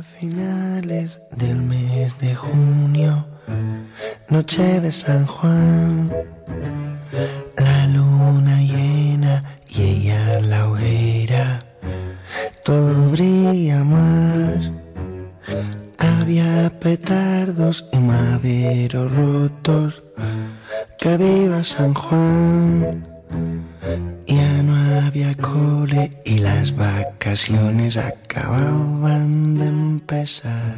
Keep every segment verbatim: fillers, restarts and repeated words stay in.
Finales del mes de junio, noche de San Juan, la luna llena y ella en la hoguera, todo brilla más. Había petardos y maderos rotos, que viva San Juan. Ya no había cole y las vacaciones acababan de empezar.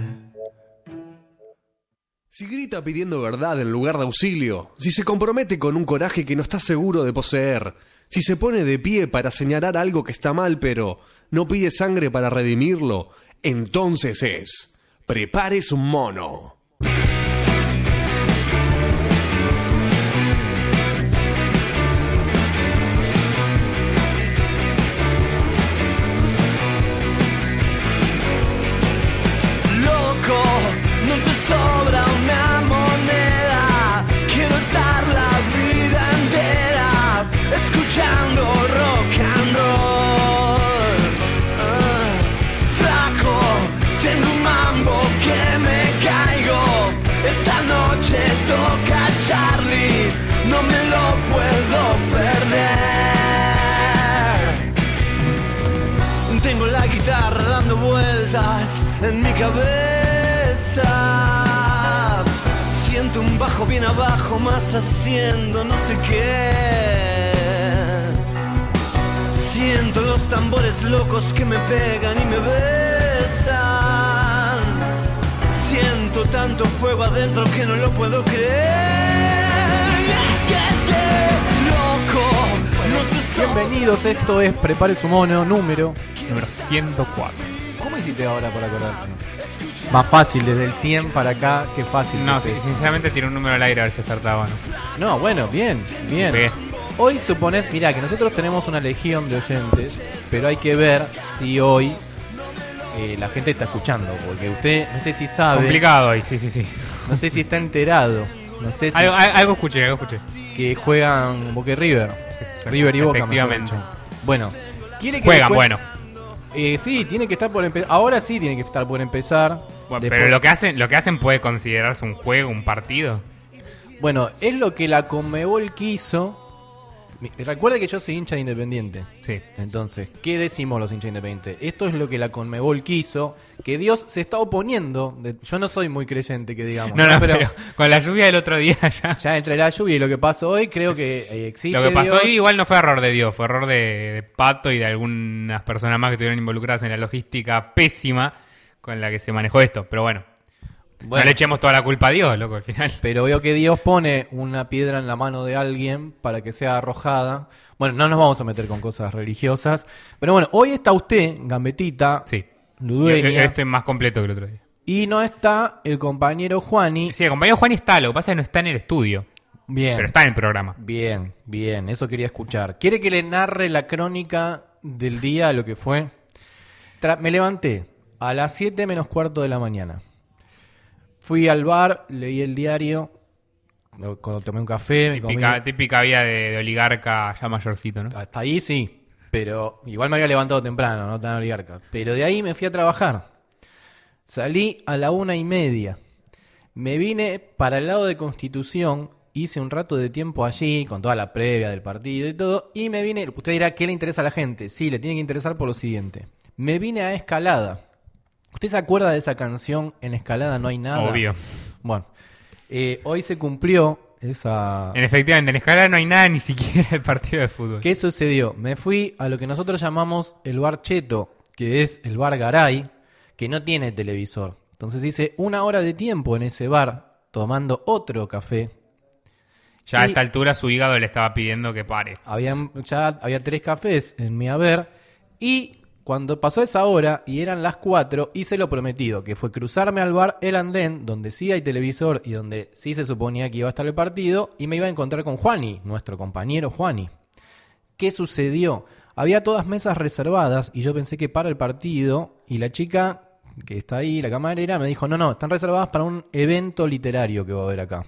Si grita pidiendo verdad en lugar de auxilio, si se compromete con un coraje que no está seguro de poseer, si se pone de pie para señalar algo que está mal pero no pide sangre para redimirlo, entonces es Prepare su mono. No te sobra una moneda, quiero estar la vida entera escuchando rock and roll. Uh, flaco, tengo un mambo que me caigo, esta noche toca Charlie, no me lo puedo perder. Tengo la guitarra dando vueltas en mi cabeza. Siento un bajo bien abajo, más haciendo no sé qué. Siento los tambores locos que me pegan y me besan. Siento tanto fuego adentro que no lo puedo creer. Yeah, yeah, yeah. Loco, no te sobra. Bienvenidos, esto es Prepare su mono, número Número ciento cuatro. ¿Cómo hiciste ahora para acordarte? Más fácil, desde el cien para acá, qué fácil. No, que sí, es. sinceramente tiene un número al aire a ver si acertaba o no. No, bueno, bien, bien. Bien. Hoy suponés, mirá, que nosotros tenemos una legión de oyentes, pero hay que ver si hoy eh, la gente está escuchando, porque usted, no sé si sabe, Complicado ahí, sí, sí, sí. no sé si está enterado, no sé si Algo, algo escuché, algo escuché. que juegan Boca y River, Sí, sí, River y Boca, efectivamente. mejor dicho. Bueno, quiere que Juegan, le cuen- bueno. Eh, sí, tiene que estar por empezar. Ahora sí tiene que estar por empezar. Bueno, Después- pero lo que hacen, lo que hacen puede considerarse un juego, un partido. Bueno, es lo que la Conmebol quiso. Mi- Recuerde que yo soy hincha de Independiente. Sí. Entonces, ¿qué decimos los hinchas independientes? Esto es lo que la Conmebol quiso, que Dios se está oponiendo. de- Yo no soy muy creyente, que digamos. No, no, Pero, pero, con la lluvia del otro día ya. ya entre la lluvia y lo que pasó hoy, creo que eh, existe Lo que pasó Dios. ahí igual no fue error de Dios, fue error de, de Pato y de algunas personas más que estuvieron involucradas en la logística pésima con la que se manejó esto. Pero bueno, Bueno, no le echemos toda la culpa a Dios, loco, al final. pero veo que Dios pone una piedra en la mano de alguien para que sea arrojada. Bueno, no nos vamos a meter con cosas religiosas. Pero bueno, hoy está usted, Gambetita, Sí. Ludueña, Este es más completo que el otro día. y no está el compañero Juani. Sí, el compañero Juan está, lo que pasa es que no está en el estudio, Bien. pero está en el programa. Bien, bien, eso quería escuchar. ¿Quiere que le narre la crónica del día, lo que fue? Tra- me levanté a las siete menos cuarto de la mañana. Fui al bar, leí el diario, lo- cuando tomé un café, me comí... Típica, típica vida de, de oligarca ya mayorcito, ¿no? Hasta ahí sí, pero igual me había levantado temprano, no tan oligarca. Pero de ahí me fui a trabajar. Salí a la una y media. Me vine para el lado de Constitución, hice un rato de tiempo allí, con toda la previa del partido y todo, y me vine... Usted dirá, ¿qué le interesa a la gente? Sí, le tiene que interesar por lo siguiente. Me vine a Escalada. ¿Usted se acuerda de esa canción, En Escalada no hay nada? Obvio. Bueno, eh, hoy se cumplió esa... En efectivamente, en Escalada no hay nada, ni siquiera el partido de fútbol. ¿Qué sucedió? Me fui a lo que nosotros llamamos el bar Cheto, que es el bar Garay, que no tiene televisor. Entonces hice una hora de tiempo en ese bar, tomando otro café. Ya a y- esta altura su hígado le estaba pidiendo que pare. Habían, ya había tres cafés en mi haber. Y cuando pasó esa hora y eran las cuatro, hice lo prometido, que fue cruzarme al bar El Andén, donde sí hay televisor y donde sí se suponía que iba a estar el partido, y me iba a encontrar con Juani, nuestro compañero Juani. ¿Qué sucedió? Había todas mesas reservadas y yo pensé que para el partido, y la chica que está ahí, la camarera, me dijo, no, no, están reservadas para un evento literario que va a haber acá.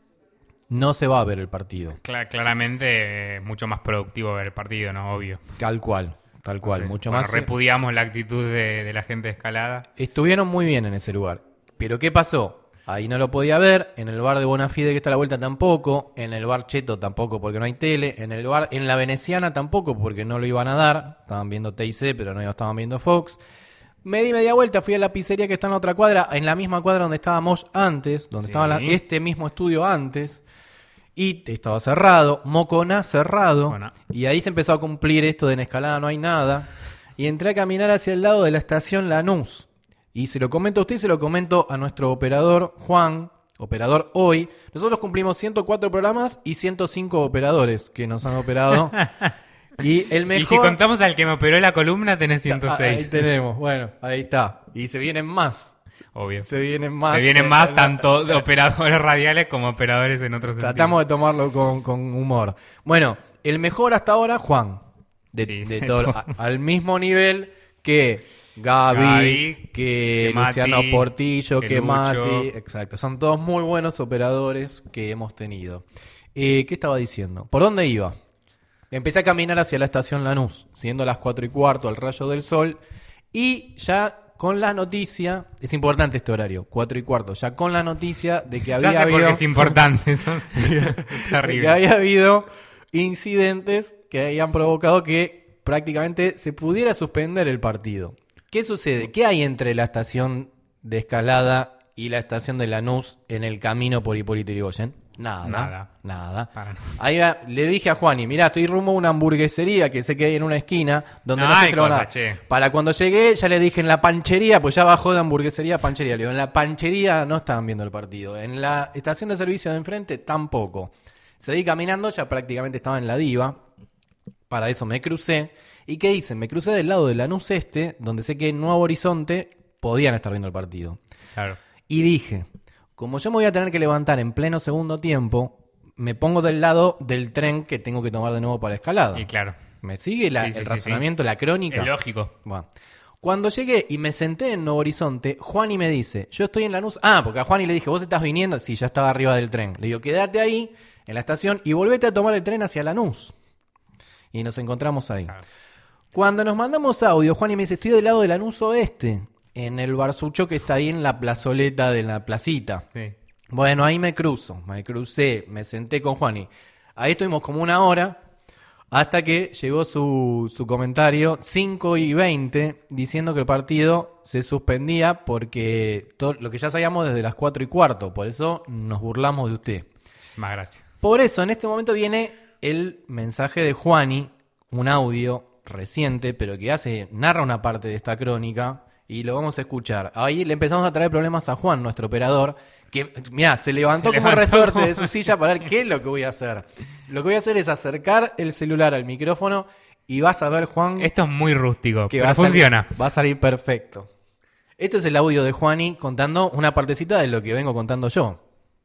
No se va a ver el partido. Cla- claramente, eh, mucho más productivo ver el partido, ¿no? Obvio. Tal cual. tal cual, Sí. mucho Bueno, más. repudiamos la actitud de, de la gente de Escalada. Estuvieron muy bien en ese lugar. Pero ¿qué pasó? Ahí no lo podía ver, en el bar de Bonafide que está a la vuelta tampoco, en el bar Cheto tampoco porque no hay tele, en el bar, en la Veneciana tampoco porque no lo iban a dar, estaban viendo T I C pero no estaban viendo Fox. Me di media vuelta, fui a la pizzería que está en la otra cuadra, en la misma cuadra donde estábamos antes, donde Sí. estaba la- este mismo estudio antes, y estaba cerrado, Moconá cerrado, Moconá. y ahí se empezó a cumplir esto de en Escalada no hay nada, y entré a caminar hacia el lado de la estación Lanús. Y se lo comento a usted y se lo comento a nuestro operador Juan, operador hoy. Nosotros cumplimos ciento cuatro programas y ciento cinco operadores que nos han operado. Y el mejor... Y si contamos al que me operó la columna, tenés ciento Ah, seis. ahí tenemos, bueno, ahí está. Y se vienen más. Obvio. Se vienen más. Se vienen Eh, más eh, tanto de operadores radiales como operadores en otros sentidos. Tratamos de tomarlo con, con humor. Bueno, el mejor hasta ahora, Juan. De, Sí, de de todo, todo. a- al mismo nivel que Gaby, Gaby, que, que Mati, Luciano Portillo, que que, Lucho. Mati. Exacto, son todos muy buenos operadores que hemos tenido. Eh, ¿Qué estaba diciendo? ¿Por dónde iba? Empecé a caminar hacia la estación Lanús, siendo las cuatro y cuarto al rayo del sol, y ya con la noticia, es importante este horario, cuatro y cuarto, ya con la noticia de que Ya había sé por habido... qué es importante eso. que Terrible. había habido incidentes que habían provocado que prácticamente se pudiera suspender el partido. ¿Qué sucede? ¿Qué hay entre la estación de Escalada y la estación de Lanús en el camino por Hipólito Yrigoyen? Nada. Nada. Nada. Para nada. Ahí va- le dije a Juani, mirá, estoy rumbo a una hamburguesería que sé que hay en una esquina donde no, No sé hay si lo van a cosa, dar. che. Para cuando llegué, ya le dije en la panchería, pues ya bajó de hamburguesería a panchería. Le digo, en la panchería no estaban viendo el partido. En la estación de servicio de enfrente tampoco. Seguí caminando, ya prácticamente estaba en la Diva. Para eso me crucé. ¿Y qué hice? Me crucé del lado de Lanús Este, donde sé que en Nuevo Horizonte podían estar viendo el partido. Claro. Y dije, como yo me voy a tener que levantar en pleno segundo tiempo, me pongo del lado del tren que tengo que tomar de nuevo para Escalada. Y claro. ¿Me sigue la- Sí, sí, el sí, razonamiento, la crónica? Es lógico. Bueno, cuando llegué y me senté en Nuevo Horizonte, Juani me dice, yo estoy en Lanús. Ah, porque a Juani le dije, ¿vos estás viniendo? Sí, ya estaba arriba del tren. Le digo, quédate ahí, en la estación, y volvete a tomar el tren hacia Lanús. Y nos encontramos ahí. Claro. Cuando nos mandamos audio, Juani me dice, estoy del lado de Lanús Oeste, en el barsucho que está ahí en la plazoleta de la placita. Sí. Bueno, ahí me cruzo, me crucé, me senté con Juani. Ahí estuvimos como una hora, hasta que llegó su, su comentario, cinco y veinte, diciendo que el partido se suspendía porque todo lo que ya sabíamos desde las cuatro y cuarto, por eso nos burlamos de usted. Es más gracia. Por eso, en este momento viene el mensaje de Juani, un audio reciente, pero que hace, narra una parte de esta crónica, y lo vamos a escuchar. Ahí le empezamos a traer problemas a Juan, nuestro operador, que, mirá, se levantó Se como levantó resorte como- de su silla para ver qué es lo que voy a hacer. Lo que voy a hacer es acercar el celular al micrófono y vas a ver, Juan, Esto es muy rústico, que pero va a salir- funciona. va a salir perfecto. Este es el audio de Juani contando una partecita de lo que vengo contando yo.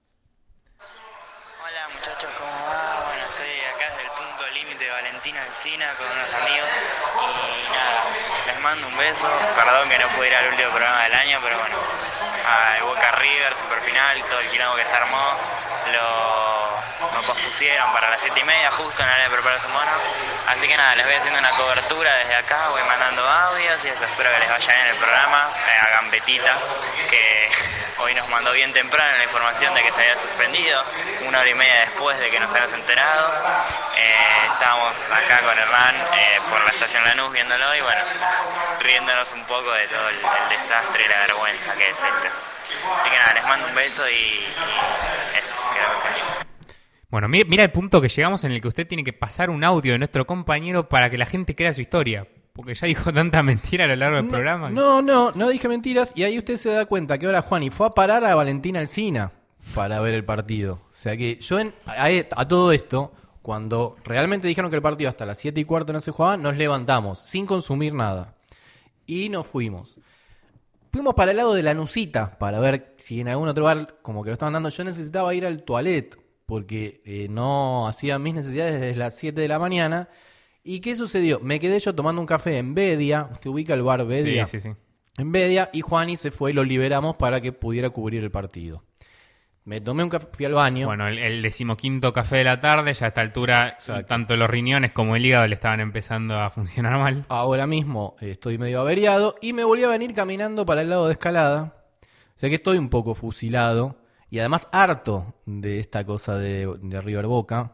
Hola muchachos, ¿cómo va? Bueno, estoy acá desde el punto límite de Valentina Encina con unos amigos y nada, les mando un beso. Perdón que no pude ir al último programa del año, pero bueno, al Boca River, Superfinal, todo el quilombo que se armó, lo, lo pospusieron para las siete y media, justo en la hora de preparar su mono. Así que nada, les voy haciendo una cobertura desde acá, voy mandando audios y eso, espero que les vaya bien el programa. Eh, a Gambetita, que hoy nos mandó bien temprano la información de que se había suspendido, una hora y media después de que nos habíamos enterado. Eh, estábamos acá con Hernán eh, por la estación Lanús viéndolo y bueno, riéndonos un poco de todo el, el desastre y la vergüenza que es esto. Así que nada, les mando un beso y, y eso, creo que sea. Bueno, mira, mira el punto que llegamos en el que usted tiene que pasar un audio de nuestro compañero para que la gente crea su historia. Porque ya dijo tanta mentira a lo largo del No, programa. No, no, no dije mentiras. Y ahí usted se da cuenta que ahora Juani fue a parar a Valentina Alsina para ver el partido. O sea que yo en- a, a todo esto, cuando realmente dijeron que el partido hasta las siete y cuarto no se jugaba, nos levantamos sin consumir nada. Y nos fuimos. Fuimos para el lado de la Nusita para ver si en algún otro bar, como que lo estaban dando, yo necesitaba ir al toilet porque eh, no hacía mis necesidades desde las siete de la mañana. ¿Y qué sucedió? Me quedé yo tomando un café en Bedia. ¿Usted ubica el bar Bedia? Sí, sí, sí. En Bedia, y Juani se fue y lo liberamos para que pudiera cubrir el partido. Me tomé un café, fui al baño. Bueno, el, el decimoquinto café de la tarde, ya a esta altura, Exacto. tanto los riñones como el hígado le estaban empezando a funcionar mal. Ahora mismo estoy medio averiado y me volví a venir caminando para el lado de Escalada. O sea que estoy un poco fusilado y además harto de esta cosa de, de River Boca.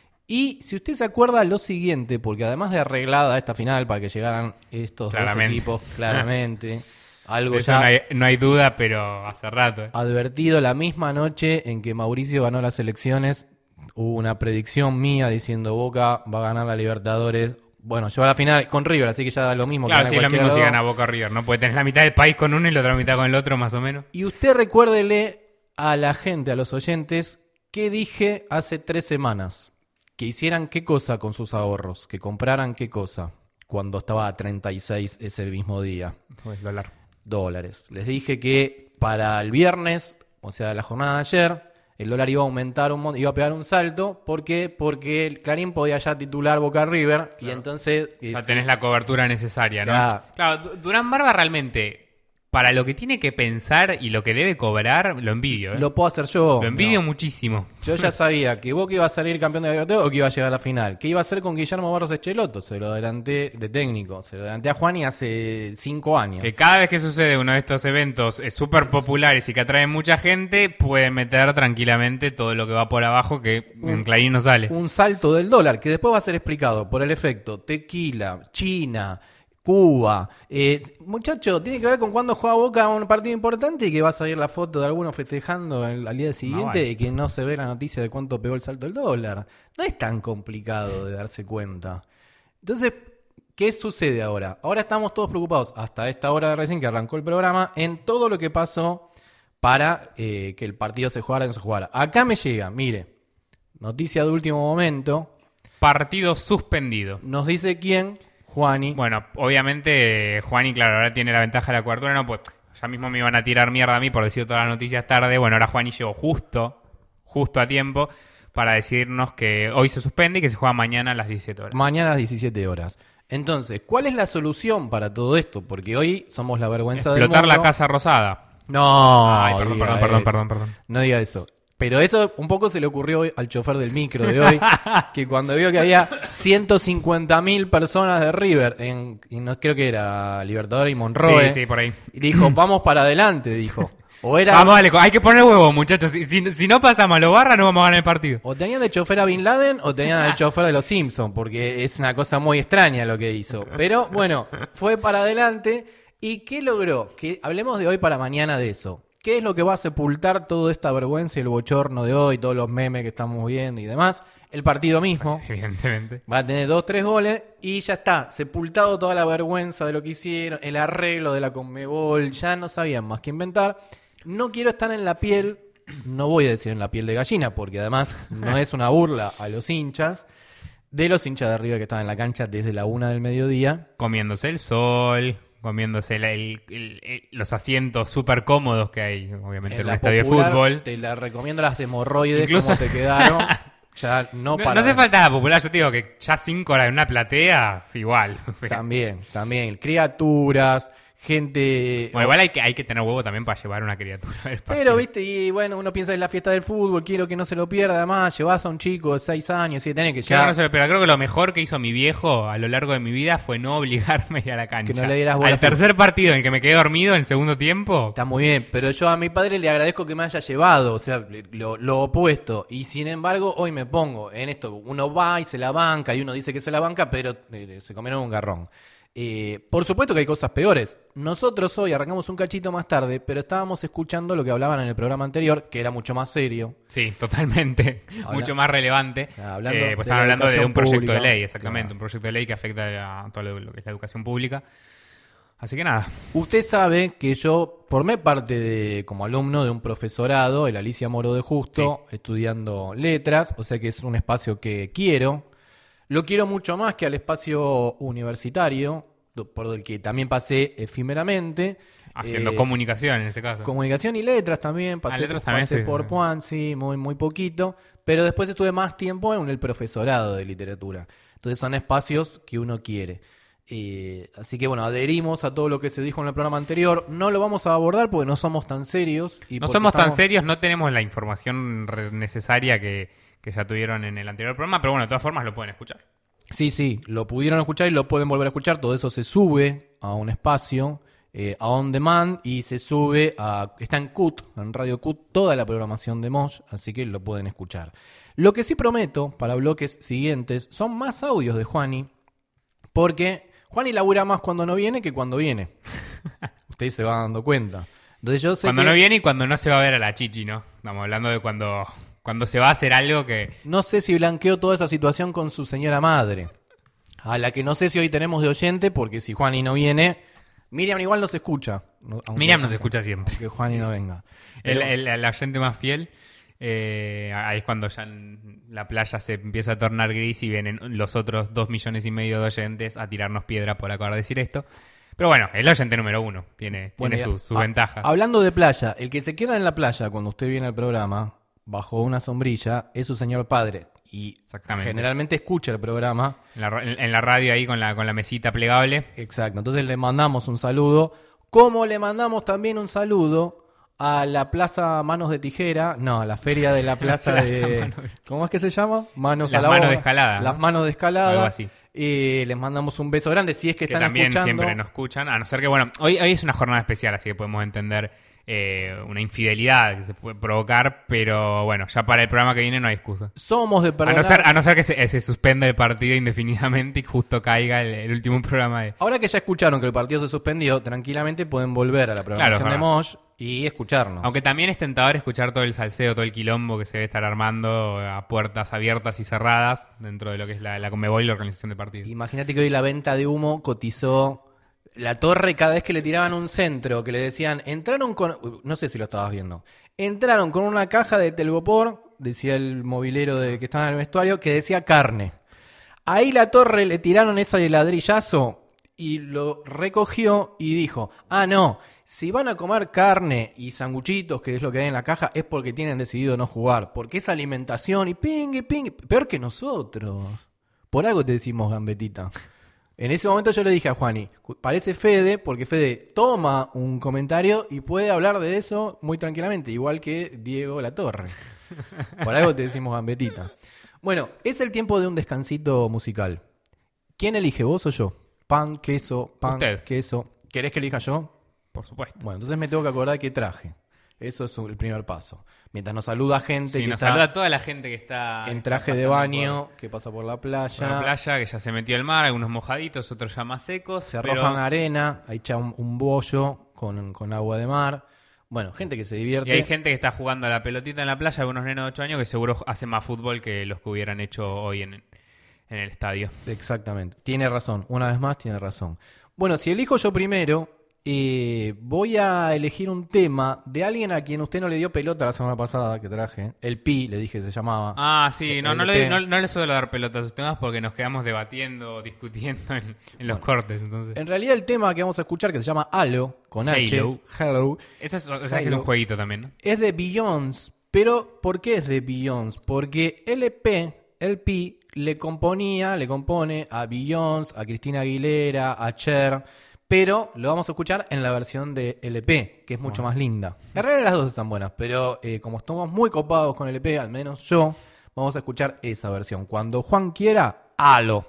Y si usted se acuerda lo siguiente, porque además de arreglada esta final para que llegaran estos Claramente. dos equipos, claramente, algo Eso ya no hay, no hay duda, pero hace rato. ¿eh? advertido la misma noche en que Mauricio ganó las elecciones, hubo una predicción mía diciendo Boca va a ganar la Libertadores. Bueno, llegó a la final con River, así que ya da lo mismo. Claro, que sí, gane lo mismo cualquiera si de los gana dos. Boca o River. No puede tener la mitad del país con uno y la otra mitad con el otro, más o menos. Y usted recuérdele a la gente, a los oyentes, qué dije hace tres semanas. Que hicieran qué cosa con sus ahorros, que compraran qué cosa, cuando estaba a treinta y seis ese mismo día. Pues, dólar. Dólares. Les dije que para el viernes, o sea, la jornada de ayer, el dólar iba a aumentar, un mon- iba a pegar un salto. ¿Por qué? Porque el Clarín podía ya titular Boca River y entonces... Ya eh, tenés la cobertura necesaria, ¿no? Claro. Claro, Du- Durán Barba realmente, para lo que tiene que pensar y lo que debe cobrar, lo envidio. ¿eh? lo puedo hacer yo. Lo envidio No. muchísimo. Yo ya sabía que Boca iba a salir campeón de la Libertadores o que iba a llegar a la final. ¿Qué iba a hacer con Guillermo Barros Echeloto? Se lo adelanté de técnico. Se lo adelanté a Juani hace cinco años. Que cada vez que sucede uno de estos eventos eh, súper populares y que atraen mucha gente, pueden meter tranquilamente todo lo que va por abajo que en Clarín no sale. Un salto del dólar que después va a ser explicado por el efecto tequila, China, Cuba. Eh, muchacho, tiene que ver con cuando juega Boca un partido importante y que va a salir la foto de algunos festejando el, al día siguiente vale. y que no se ve la noticia de cuánto pegó el salto del dólar. No es tan complicado de darse cuenta. Entonces, ¿qué sucede ahora? Ahora estamos todos preocupados, hasta esta hora de recién que arrancó el programa, en todo lo que pasó para eh, que el partido se jugara o no se jugara. Acá me llega, mire, noticia de último momento, Partido suspendido. nos dice quién, Juani. Bueno, obviamente Juani, claro, ahora tiene la ventaja de la cobertura, no, pues ya mismo me iban a tirar mierda a mí por decir todas las noticias tarde. Bueno, ahora Juani llegó justo, justo a tiempo para decirnos que hoy se suspende y que se juega mañana a las diecisiete horas. Mañana a las diecisiete horas. Entonces, ¿cuál es la solución para todo esto? Porque hoy somos la vergüenza del Explotar mundo. la Casa Rosada. No, Ay, perdón, diga perdón, perdón, eso. perdón, perdón. No diga eso. Pero eso un poco se le ocurrió hoy al chofer del micro de hoy, que cuando vio que había ciento cincuenta mil personas de River, en, y no creo que era Libertadores y Monroe, Sí, sí, por ahí. y dijo, vamos para adelante, dijo. O era... Vamos, dale, hay que poner huevo, muchachos. Si, si, si no pasamos a los barras, no vamos a ganar el partido. O tenían de chofer a Bin Laden o tenían de chofer de los Simpsons, porque es una cosa muy extraña lo que hizo. Pero bueno, fue para adelante. ¿Y qué logró? Que hablemos de hoy para mañana de eso. ¿Qué es lo que va a sepultar toda esta vergüenza y el bochorno de hoy, todos los memes que estamos viendo y demás? El partido mismo. Evidentemente. Va a tener dos, tres goles y ya está. Sepultado toda la vergüenza de lo que hicieron, el arreglo de la Conmebol, ya no sabían más que inventar. No quiero estar en la piel, no voy a decir en la piel de gallina, porque además no es una burla a los hinchas, de los hinchas de River que estaban en la cancha desde la una del mediodía. Comiéndose el sol, comiéndose el- el- el- el- los asientos súper cómodos que hay, obviamente, en, En un la estadio de Popular, fútbol. te la recomiendo las hemorroides, Incluso- como te quedaron. Ya no No, para no hace falta la popular, yo te digo que ya cinco horas en una platea, igual. También, también. Criaturas, gente... Bueno, igual hay que, hay que tener huevo también para llevar una criatura. al partido. Pero, viste, y bueno, uno piensa en la fiesta del fútbol, quiero que no se lo pierda. Además, llevas a un chico de seis años y tenés que Yo no llevar. sé, pero creo que lo mejor que hizo mi viejo a lo largo de mi vida fue no obligarme a ir a la cancha. Que no le dieras bola Al a fútbol. tercer partido en el que me quedé dormido en el segundo tiempo, Está muy bien, pero yo a mi padre le agradezco que me haya llevado, o sea, lo, lo opuesto. Y sin embargo, hoy me pongo en esto. Uno va y se la banca, y uno dice que se la banca, pero eh, se comieron un garrón. Eh, por supuesto que hay cosas peores. Nosotros hoy arrancamos un cachito más tarde, pero estábamos escuchando lo que hablaban en el programa anterior, que era mucho más serio. sí, totalmente, Habla- mucho más relevante. Ah, hablando Eh, de pues la estaban hablando de educación un proyecto pública. de ley, exactamente, Claro. un proyecto de ley que afecta a todo lo, lo que es la educación pública. Así que nada, Usted sabe que yo formé parte de como alumno de un profesorado, el Alicia Moro de Justo, estudiando letras, o sea que es un espacio que quiero. Lo quiero mucho más que al espacio universitario, por el que también pasé efímeramente. haciendo Eh, comunicación en ese caso. Comunicación y letras también, pasé, Ah, letras también, pasé sí. por Puan, sí, muy, muy poquito, pero después estuve más tiempo en el profesorado de literatura. Entonces son espacios que uno quiere. Eh, así que bueno, adherimos a todo lo que se dijo en el programa anterior. No lo vamos a abordar porque no somos tan serios. Y no porque somos estamos... tan serios, no tenemos la información re- necesaria que, que ya tuvieron en el anterior programa, pero bueno, de todas formas lo pueden escuchar. Sí, sí, lo pudieron escuchar y lo pueden volver a escuchar. Todo eso se sube a un espacio, eh, a On Demand, y se sube a... Está en C U T, en Radio C U T, toda la programación de Mosh, así que lo pueden escuchar. Lo que sí prometo para bloques siguientes son más audios de Juani, porque Juani labura más cuando no viene que cuando viene. Usted se va dando cuenta. Entonces yo sé Cuando que... no viene y cuando no se va a ver a la chichi, ¿no? Estamos hablando de cuando, cuando se va a hacer algo que... No sé si blanqueó toda esa situación con su señora madre, a la que no sé si hoy tenemos de oyente, porque si Juani no viene, Miriam igual nos escucha. Aunque, Miriam nos aunque- escucha siempre. Que Juani no venga. El, Pero- el, el oyente más fiel, eh, ahí es cuando ya en la playa se empieza a tornar gris y vienen los otros dos millones y medio de oyentes a tirarnos piedra por acabar de decir esto. Pero bueno, el oyente número uno tiene, Bueno, tiene y sus su a- ventajas. Hablando de playa, el que se queda en la playa cuando usted viene al programa, bajo una sombrilla, es su señor padre. Y Exactamente. generalmente escucha el programa. En la, ra- en- en la radio ahí con la, con la mesita plegable. Exacto. Entonces le mandamos un saludo. Como le mandamos también un saludo a la Plaza Manos de Tijera. No, a la feria de la Plaza Plaza de... Manos de- ¿Cómo es que se llama? Manos Las a la manos obra. de escalada, Las ¿no? manos de escalada. Algo así. Y les mandamos un beso grande si es que, Que están también escuchando. siempre nos escuchan. A no ser que, bueno, hoy, hoy es una jornada especial, así que podemos entender eh, una infidelidad que se puede provocar, pero bueno, ya para el programa que viene no hay excusa. Somos de A perdonar. no ser, a no ser que se, se suspenda el partido indefinidamente y justo caiga el, el último programa de... Ahora que ya escucharon que el partido se suspendió, tranquilamente pueden volver a la programación Claro, de claro. Mosh y escucharnos. Aunque también es tentador escuchar todo el salseo, todo el quilombo que se debe estar armando a puertas abiertas y cerradas dentro de lo que es la, la Conmebol y la organización de partidos. Imagínate que hoy la venta de humo cotizó la torre cada vez que le tiraban un centro, que le decían, entraron con... Uy, no sé si lo estabas viendo. Entraron con una caja de telgopor, decía el mobilero de que estaba en el vestuario, que decía carne. Ahí la torre le tiraron ese ladrillazo y lo recogió y dijo, ah, no, si van a comer carne y sanguchitos, que es lo que hay en la caja, es porque tienen decidido no jugar, porque es alimentación y ping, y ping, peor que nosotros. Por algo te decimos gambetita. En ese momento yo le dije a Juani, parece Fede, porque Fede toma un comentario y puede hablar de eso muy tranquilamente, igual que Diego Latorre. Por algo te decimos gambetita. Bueno, es el tiempo de un descansito musical. ¿Quién elige, vos o yo? Pan, queso, pan, Usted. queso. ¿Querés que elija yo? Por supuesto. Bueno, entonces me tengo que acordar qué traje. Eso es el primer paso. Mientras nos saluda gente Sí, que nos está saluda a toda la gente que está... en que traje está de pasando baño, que pasa por la por playa. la playa, que ya se metió el mar, algunos mojaditos, otros ya más secos. Se pero- arrojan arena, ahí echa un, un bollo con, con agua de mar. Bueno, gente que se divierte. Y hay gente que está jugando a la pelotita en la playa, algunos nenos de ocho años que seguro hacen más fútbol que los que hubieran hecho hoy en, en el estadio. Exactamente. Tiene razón. Una vez más, tiene razón. Bueno, si elijo yo primero, eh, voy a elegir un tema de alguien a quien usted no le dio pelota la semana pasada que traje. El Pi, le dije que se llamaba. Ah, sí, no, El no, P. le, no, no le suelo dar pelota a sus temas porque nos quedamos debatiendo, discutiendo en, en los cortes. Entonces, En realidad el tema que vamos a escuchar, que se llama Halo, con H, Halo. Hello, Eso es, o sea, que es Halo. un jueguito también, ¿no? es de Beyoncé. Pero, ¿por qué es de Beyoncé? Porque L P, el Pi, le componía, le compone a Beyoncé, a Cristina Aguilera, a Cher, pero lo vamos a escuchar en la versión de L P, que es mucho más linda. En realidad las dos están buenas, pero eh, como estamos muy copados con L P, al menos yo, vamos a escuchar esa versión. Cuando Juan quiera, halo.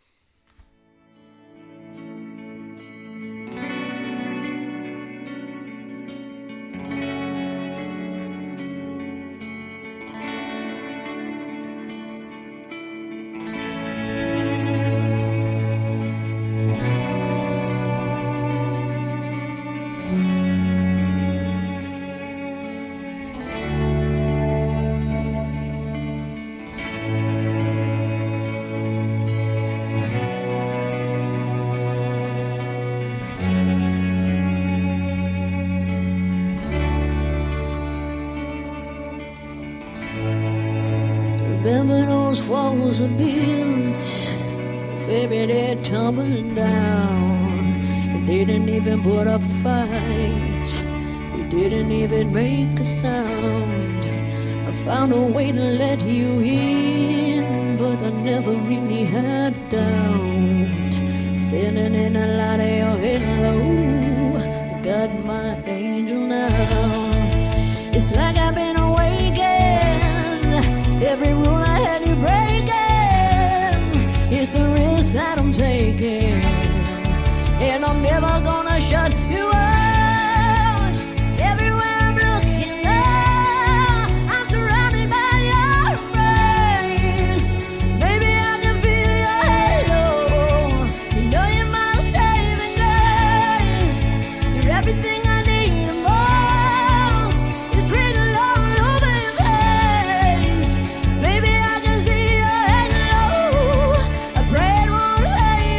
Remember those walls are built, baby, they're tumbling down. They didn't even put up a fight, they didn't even make a sound. I found a way to let you in, but I never really had a doubt. standing in the light of your halo. I got my angel now. It's like I've been awakened. Every rule I had you breaking. It's the risk that I'm taking, and I'm never gonna shut you out. Everywhere I'm looking now, I'm surrounded by your embrace. Baby, I can feel your halo. You know you're my saving grace. You're everything I need and more. It's written all over your face. Baby, I can see your halo. I pray it won't fade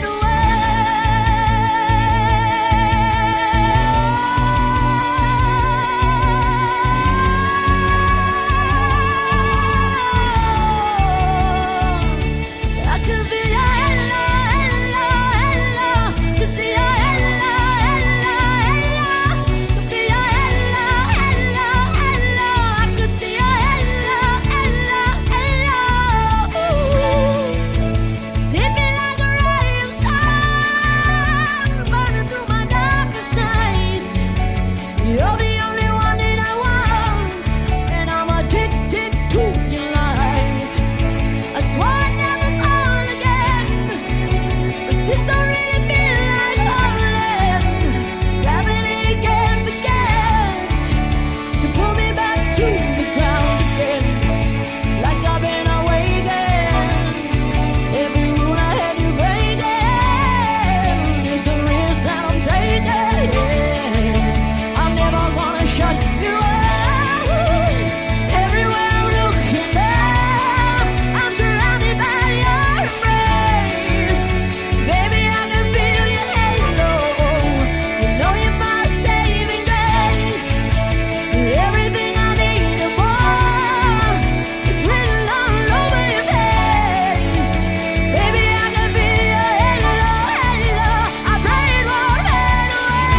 away. I can feel your halo, halo, halo. Can see your halo, halo, halo. Can feel your halo, halo, halo. I could see your halo, halo, halo. Ooh. Hit me like a ray of sun, burning through my darkest nights. You're the only one that I want, and I'm addicted to your light. I swore I'd never fall again, but this don't really feel like falling. Gravity can't begin to pull me back to the ground again. It's like I've been awakened. Every rule I had you breaking. It's the risk that I'm taking. I'm never gonna shut you out. Everywhere I'm looking now, I'm surrounded by your embrace. Baby, I can feel your halo. You know you're my saving grace. You're everything I need and more. It's written all over your face. Baby, I can feel your halo, halo. I pray it won't fade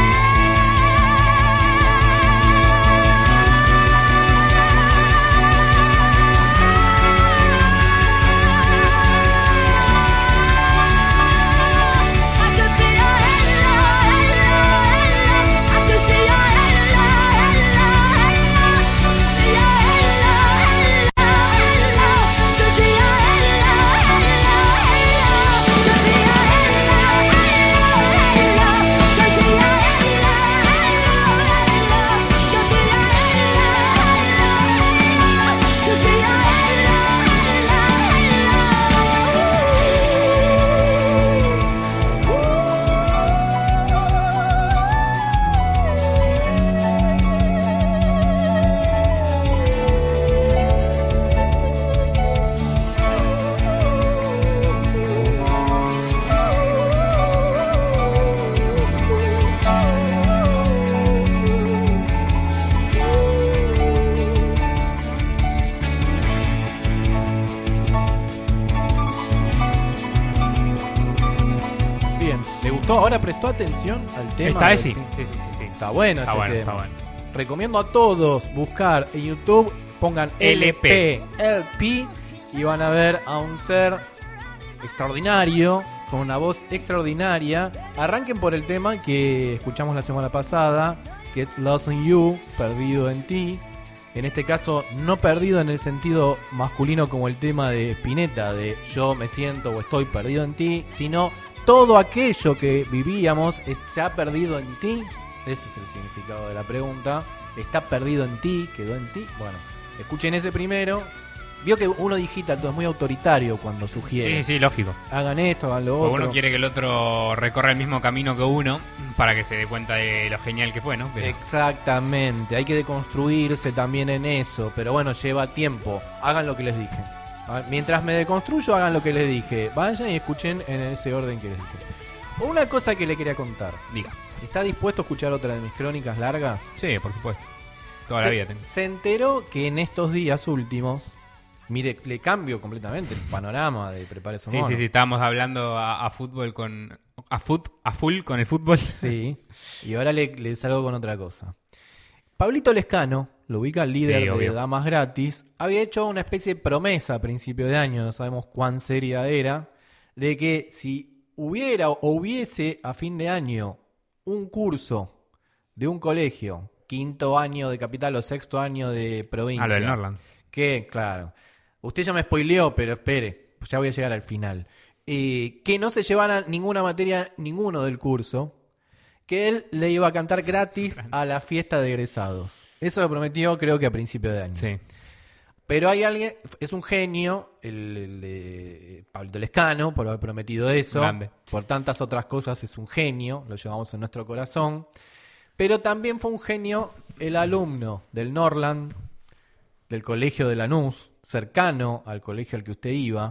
I could feel your halo, halo, halo. I could see your halo, halo, halo. See your halo, halo, halo. Could see your halo, halo, halo. Could see your halo, halo, halo. Could see your halo, halo, halo. Could see your Bien, ¿le gustó? Ahora prestó atención al tema. Esta vez del- sí. Sí, sí, sí, sí. Está bueno Está este bueno, tema. está bueno. Recomiendo a todos buscar en YouTube, pongan L P, L P. L P y van a ver a un ser extraordinario, con una voz extraordinaria. Arranquen por el tema que escuchamos la semana pasada, que es Lost in You, Perdido en Ti. En este caso, no perdido en el sentido masculino como el tema de Spinetta, de yo me siento o estoy perdido en ti, sino todo aquello que vivíamos es- se ha perdido en ti. Ese es el significado de la pregunta. Está perdido en ti, quedó en ti. Bueno, escuchen ese primero. Vio que uno digita, todo es muy autoritario cuando sugiere. Sí, sí, lógico. Hagan esto, hagan lo Porque otro. uno quiere que el otro recorra el mismo camino que uno para que se dé cuenta de lo genial que fue, ¿no? Pero- Exactamente, hay que deconstruirse también en eso, pero bueno, lleva tiempo. Hagan lo que les dije. Ah, Mientras me deconstruyo, hagan lo que les dije. Vayan y escuchen en ese orden que les dije. Una cosa que le quería contar. Diga. ¿Está dispuesto a escuchar otra de mis crónicas largas? Sí, por supuesto. Toda se, la vida tengo. se enteró que en estos días últimos, mire, le cambio completamente el panorama de Prepare su Sí, mono. sí, sí, estábamos hablando a, a fútbol con... A, fut, a full con el fútbol. Sí, y ahora le, le salgo con otra cosa. Pablito Lescano, lo ubica el líder Sí, de obvio. Damas Gratis, había hecho una especie de promesa a principio de año, no sabemos cuán seria era, de que si hubiera o hubiese a fin de año un curso de un colegio, quinto año de capital o sexto año de provincia. Ah, lo del Norland. Que, claro, usted ya me spoileó, pero espere, pues ya voy a llegar al final. Eh, que no se llevara ninguna materia, ninguno del curso, que él le iba a cantar gratis a la fiesta de egresados. Eso lo prometió creo que a principio de año. Sí. Pero hay alguien, es un genio, el, el de Pablito Lescano, por haber prometido eso. Grande. Por tantas otras cosas es un genio, lo llevamos en nuestro corazón. Pero también fue un genio el alumno del Norland, del colegio de Lanús, cercano al colegio al que usted iba.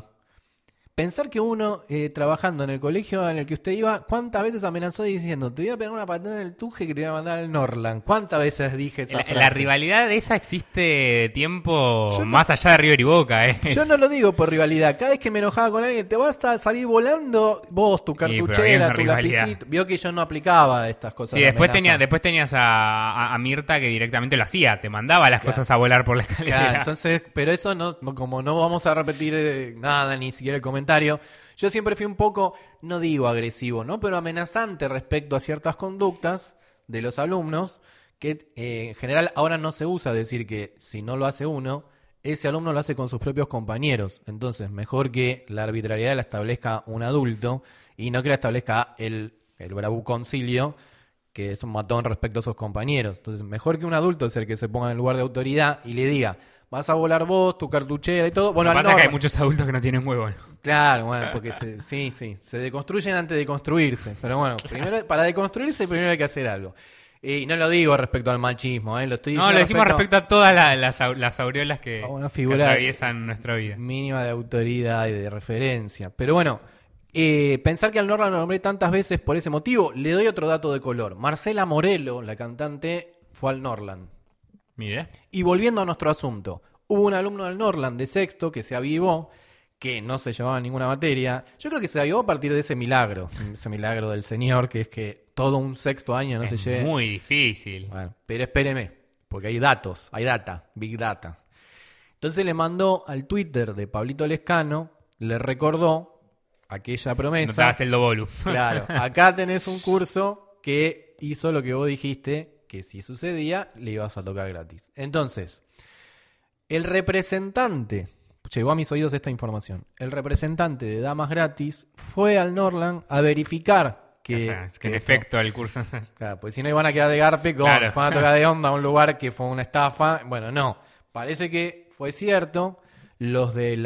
Pensar que uno, eh, trabajando en el colegio en el que usted iba, ¿cuántas veces amenazó diciendo, te voy a pegar una patada en el tuje que te voy a mandar al Norland? ¿Cuántas veces dije esa La, frase? la rivalidad esa existe de tiempo Yo no- más allá de River y Boca, ¿eh? Yo no lo digo por rivalidad. Cada vez que me enojaba con alguien, te vas a salir volando vos, tu pero había cartuchera, una tu rivalidad. lapicito. Vio que yo no aplicaba estas cosas. Sí, de después, amenaza. tenía, después tenías a, a- a Mirta que directamente lo hacía, te mandaba las Claro. cosas a volar por la escalera. Claro, entonces, pero eso no, no- como no vamos a repetir eh, nada, ni siquiera el comentario. Yo siempre fui un poco, no digo agresivo, ¿no? Pero amenazante respecto a ciertas conductas de los alumnos, que eh, en general ahora no se usa decir que si no lo hace uno, ese alumno lo hace con sus propios compañeros. Entonces, mejor que la arbitrariedad la establezca un adulto y no que la establezca el, el bravuconcilio, que es un matón respecto a sus compañeros. Entonces, mejor que un adulto sea el que se ponga en el lugar de autoridad y le diga, vas a volar vos, tu cartuchera y todo. Bueno, Lo que al pasa es que hay Norland- muchos adultos que no tienen huevo, ¿no? Claro, bueno, porque se, sí, sí, se deconstruyen antes de construirse. Pero bueno, primero, para deconstruirse primero hay que hacer algo. Y no lo digo respecto al machismo, ¿eh? Lo estoy No, diciendo lo decimos respecto a todas la- las, au- las aureolas que, a una que figura atraviesan nuestra vida. mínima de autoridad y de referencia. Pero bueno, eh, pensar que al Norland lo nombré tantas veces por ese motivo, le doy otro dato de color. Marcela Morelo, la cantante, fue al Norland. Mire. Y volviendo a nuestro asunto, hubo un alumno del Norland de sexto que se avivó, que no se llevaba ninguna materia. Yo creo que se avivó a partir de ese milagro, ese milagro del Señor, que es que todo un sexto año no Es se lleve. muy difícil. Bueno, pero espéreme, porque hay datos, hay data, big data. Entonces le mandó al Twitter de Pablito Lescano, le recordó aquella No te promesa. hagas el dobolu. Claro, acá tenés un curso que hizo lo que vos dijiste, que si sucedía, le ibas a tocar gratis. Entonces, el representante, llegó a mis oídos esta información, el representante de Damas Gratis fue al Norland a verificar que... Ajá, es que en esto- efecto el curso... Claro, pues si no iban a quedar de garpe, con, Claro. van a tocar de onda a un lugar que fue una estafa. Bueno, no, parece que fue cierto. Los de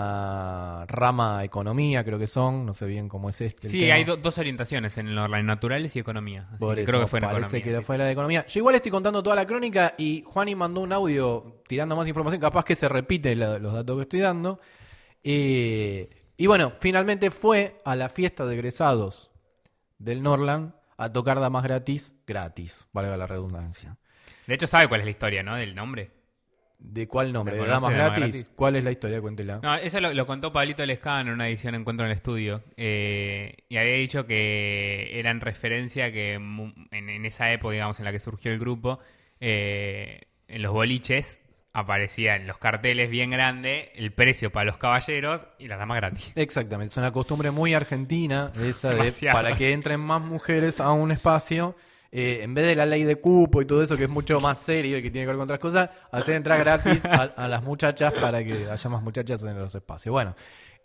la rama economía, creo que son, no sé bien cómo es este. el Sí, tema. hay do- dos orientaciones en el online, naturales y economía. Así Por que eso, creo que fue en parece economía. que fue la de economía. Yo igual estoy contando toda la crónica y Juani mandó un audio tirando más información, capaz que se repite la- los datos que estoy dando. Eh, y bueno, finalmente fue a la fiesta de egresados del Norland a tocar damas gratis, gratis, valga la redundancia. De hecho, sabe cuál es la historia, ¿no? Del nombre. ¿De cuál nombre? ¿La ¿De conoce, damas Damas gratis? Gratis? ¿Cuál es la historia? Cuéntela. No, eso lo, lo contó Pablito Lescano en una edición Encuentro en el Estudio. Eh, y había dicho que era en referencia que mu- en, en esa época, digamos, en la que surgió el grupo, eh, en los boliches aparecía en los carteles bien grande el precio para los caballeros y las damas gratis. Exactamente, es una costumbre muy argentina esa de Demasiado. para que entren más mujeres a un espacio, eh, en vez de la ley de cupo y todo eso que es mucho más serio y que tiene que ver con otras cosas, hacer entrar gratis a, a las muchachas para que haya más muchachas en los espacios. Bueno,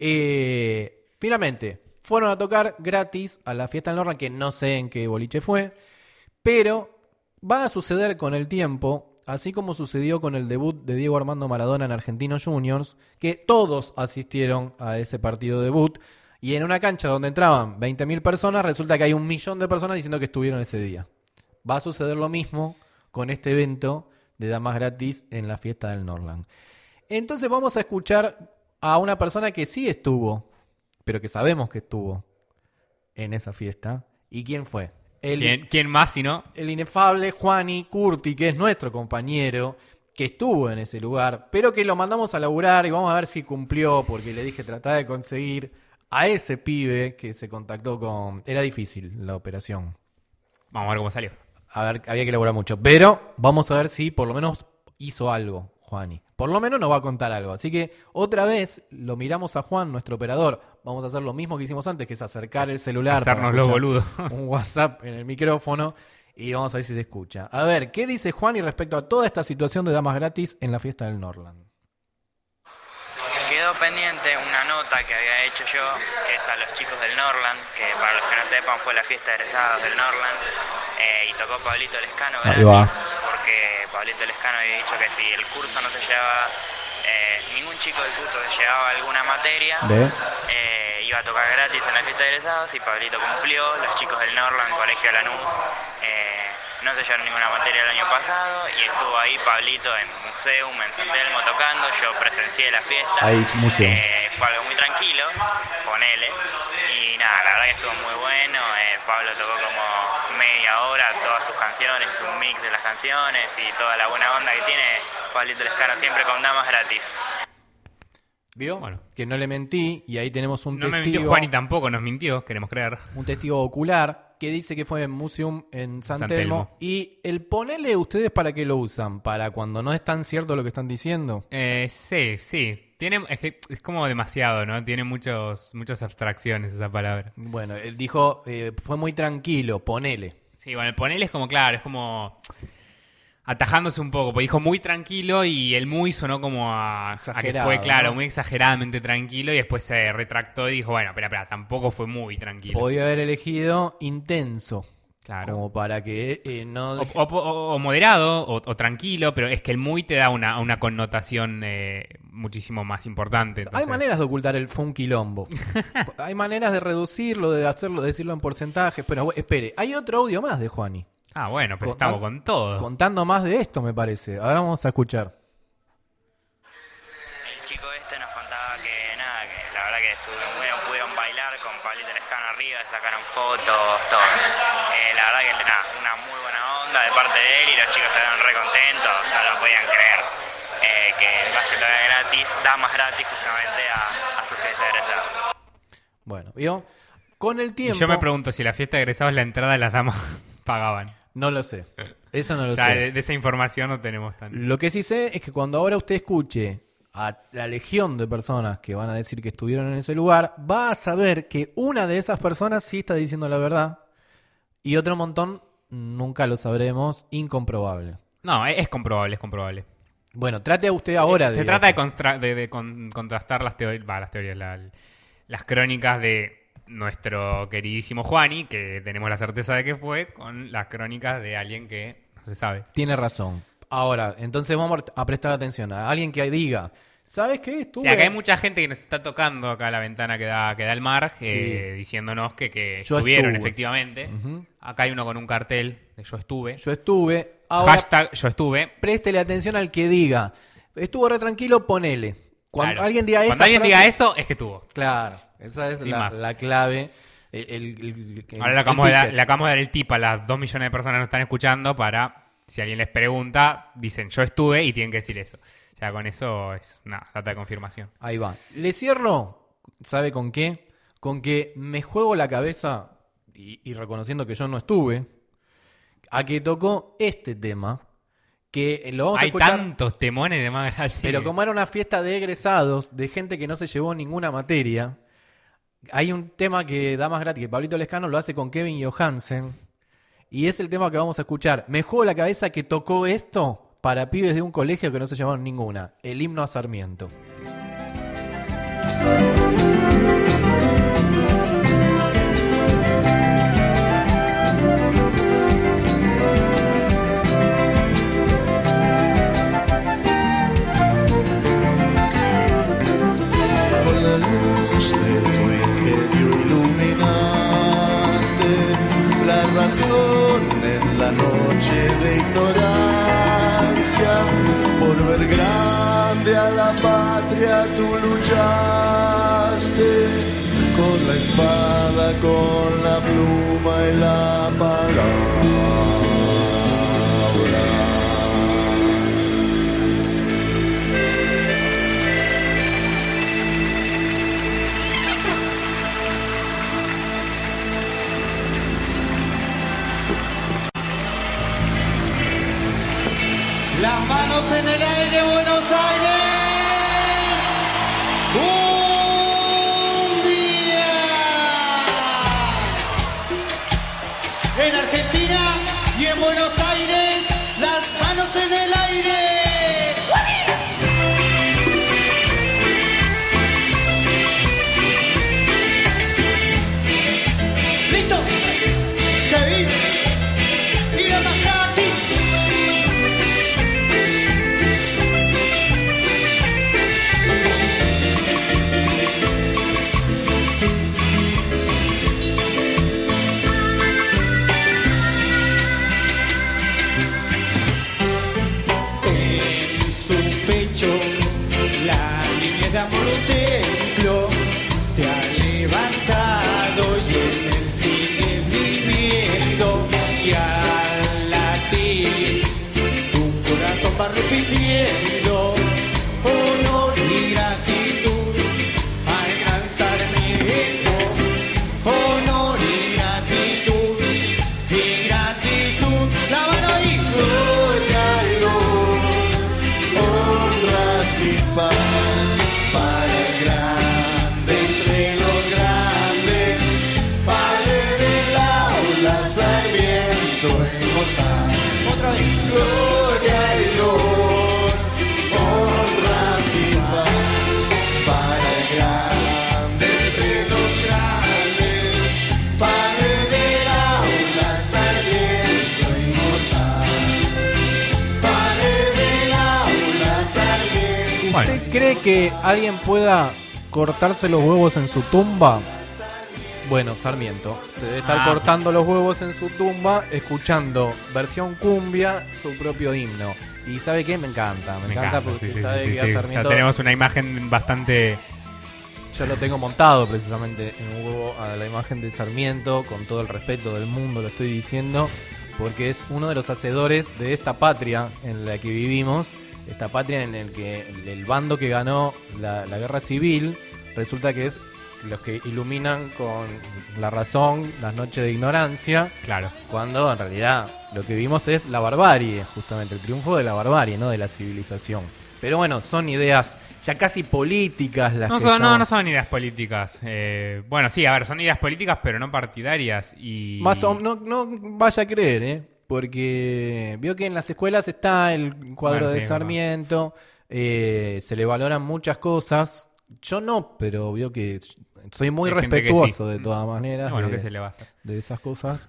eh, finalmente fueron a tocar gratis a la fiesta del Norland, que no sé en qué boliche fue, pero va a suceder con el tiempo, así como sucedió con el debut de Diego Armando Maradona en Argentinos Juniors, que todos asistieron a ese partido debut, y en una cancha donde entraban veinte mil personas, resulta que hay un millón de personas diciendo que estuvieron ese día. Va a suceder lo mismo con este evento de damas gratis en la fiesta del Norland. Entonces vamos a escuchar a una persona que sí estuvo, pero que sabemos que estuvo en esa fiesta. ¿Y quién fue? El, ¿Quién, quién más si no? el inefable Juani Curti, que es nuestro compañero, que estuvo en ese lugar, pero que lo mandamos a laburar y vamos a ver si cumplió, porque le dije tratar de conseguir a ese pibe que se contactó con... Era difícil la operación. Vamos a ver cómo salió. A ver, había que laburar mucho, pero vamos a ver si por lo menos hizo algo Juani. Por lo menos nos va a contar algo. Así que otra vez lo miramos a Juan, nuestro operador. Vamos a hacer lo mismo que hicimos antes, que es acercar el celular. Hacernos los boludos. Un WhatsApp en el micrófono y vamos a ver si se escucha. A ver, ¿qué dice Juani respecto a toda esta situación de damas gratis en la fiesta del Norland? Quedó pendiente una nota que había hecho yo, que es a los chicos del Norland, que para los que no sepan fue la fiesta de egresados del Norland, eh, y tocó Pablito Lescano gratis, porque Pablito Lescano había dicho que si el curso no se llevaba, eh, ningún chico del curso se llevaba alguna materia, eh, iba a tocar gratis en la fiesta de egresados, y Pablito cumplió. Los chicos del Norland, Colegio Lanús, eh, no se llevaron ninguna materia el año pasado, y estuvo ahí Pablito en Museum, en San Telmo, tocando. Yo presencié la fiesta. Ahí, Museum. Eh, fue algo muy tranquilo, ponele. Y nada, la verdad que estuvo muy bueno. Eh, Pablo tocó como media hora todas sus canciones, un mix de las canciones y toda la buena onda que tiene Pablito Lescano siempre con damas gratis. ¿Vio? Bueno. Que no le mentí, y ahí tenemos un No me testigo. mintió Juani tampoco, nos mintió, queremos creer. Un testigo ocular que dice que fue en Museum en San, San Telmo. Telmo. Y el ponele, ¿ustedes para qué lo usan? ¿Para cuando no es tan cierto lo que están diciendo? Eh, sí, sí. Tiene, es, que es como demasiado, ¿no? Tiene muchos, muchas abstracciones esa palabra. Bueno, él dijo, eh, fue muy tranquilo, ponele. Sí, bueno, el ponele es como, claro, es como atajándose un poco, porque dijo muy tranquilo y el muy sonó como a, a que Exagerado, fue, claro, ¿no? muy exageradamente tranquilo, y después se retractó y dijo, bueno, espera, espera, tampoco fue muy tranquilo. Podía haber elegido intenso. Claro. Como para que eh, no... O, o- o- o moderado, o, o tranquilo, pero es que el muy te da una, una connotación eh, muchísimo más importante. Hay entonces- maneras de ocultar el funquilombo. Hay maneras de reducirlo, de hacerlo, de decirlo en porcentajes. Pero bueno, espere, hay otro audio más de Juani. Ah, bueno, pero Contan- estamos con todo. Contando más de esto, me parece. Ahora vamos a escuchar. El chico este nos contaba que nada, que la verdad que estuvieron bueno, pudieron bailar con Pablito Lescano arriba, sacaron fotos, todo. Eh, la verdad que nada, una muy buena onda de parte de él, y los chicos se quedaron re contentos, no lo podían creer. Eh, que vaya todavía gratis, damas gratis justamente a, a su fiesta de egresados. Bueno, ¿vio? Con el Y tiempo... yo me pregunto si la fiesta de egresados la entrada de las damas pagaban. No lo sé. Eso no lo Ya sé. de, de esa información no tenemos tan... Lo que sí sé es que cuando ahora usted escuche a la legión de personas que van a decir que estuvieron en ese lugar, va a saber que una de esas personas sí está diciendo la verdad, y otro montón nunca lo sabremos, incomprobable. No, es, es comprobable, es comprobable. Bueno, trate a usted ahora de... Se trata de, constra- de, de con- contrastar las, teorías, las teorías, la- las crónicas de nuestro queridísimo Juani, que tenemos la certeza de que fue, con las crónicas de alguien que no se sabe. Tiene razón. Ahora, entonces vamos a prestar atención a alguien que diga, ¿sabes qué? O Estuve... sea, acá hay mucha gente que nos está tocando acá la ventana que da, que da el mar, eh, Sí. diciéndonos que, que Yo estuvieron estuve. efectivamente. Ujú. Acá hay uno con un cartel de yo estuve. Yo estuve... Ahora, Hashtag yo estuve. préstele atención al que diga, estuvo re tranquilo, ponele. Cuando Claro. alguien diga Cuando esa alguien frase- diga eso, es que estuvo. Claro, esa es Sin la, más. la clave. El, el- el- el- Ahora le el acabamos, de dar, ticket. le acabamos de dar el tip a las dos millones de personas que nos están escuchando para, si alguien les pregunta, dicen yo estuve y tienen que decir eso. O sea, con eso es nada, data de confirmación. Ahí va. Le cierro, ¿sabe con qué? Con que me juego la cabeza, y, y reconociendo que yo no estuve, a que tocó este tema, que lo vamos a Hay escuchar, tantos temones de más gratis. pero como era una fiesta de egresados, de gente que no se llevó ninguna materia, hay un tema que da más gratis, que Pablito Lescano lo hace con Kevin Johansen, y es el tema que vamos a escuchar. Me juego la cabeza que tocó esto para pibes de un colegio que no se llevaron ninguna, el himno a Sarmiento. Con la luz de tu ingenio iluminaste la razón en la noche de ignorancia. Por ver grande a la patria tú luchaste, con la espada, con la pluma y la palabra. Las manos en el aire, Buenos Aires. ¡Cumbia! En Argentina y en Buenos Aires, las manos en el aire. ¿Listo? Kevin. Y la Majati. La línea de amor un templo te ha levantado y en él sigues viviendo y al latir tu corazón va repitiendo honor y gratitud al gran Sarmiento, honor y gratitud y gratitud. La mano ahí. Sin pan para el grande entre los grandes, padre del aula Sarmiento inmortal. Otra vez. Gloria y honor, honra sin pan para el grande entre los grandes, padre del aula Sarmiento inmortal, padre del aula Sarmiento. ¿Usted cree que alguien pueda cortarse los huevos en su tumba? Bueno, Sarmiento se debe estar Ah. cortando los huevos en su tumba, escuchando versión cumbia, su propio himno. Y ¿sabe qué? Me encanta, me, Me encanta, encanta, porque sí, usted sí, sabe sí, que sí. a Sarmiento... Ya tenemos una imagen bastante... Yo lo tengo montado precisamente en un huevo a la imagen de Sarmiento, con todo el respeto del mundo lo estoy diciendo, porque es uno de los hacedores de esta patria en la que vivimos, esta patria en el que el bando que ganó la, la guerra civil resulta que es los que iluminan con la razón las noches de ignorancia, Claro. cuando en realidad lo que vimos es la barbarie, justamente el triunfo de la barbarie, no de la civilización. Pero bueno, son ideas ya casi políticas las No que son, no, estamos- no son ideas políticas. Eh, bueno, sí, a ver, son ideas políticas, pero no partidarias. Y... Más o no, no vaya a creer, ¿eh? Porque vio que en las escuelas está el cuadro Bueno, de sí, es Sarmiento, eh, se le valoran muchas cosas. Yo no, pero vio que soy muy Hay gente que respetuoso sí. de todas maneras Bueno, de, ¿qué se le va a hacer? de esas cosas.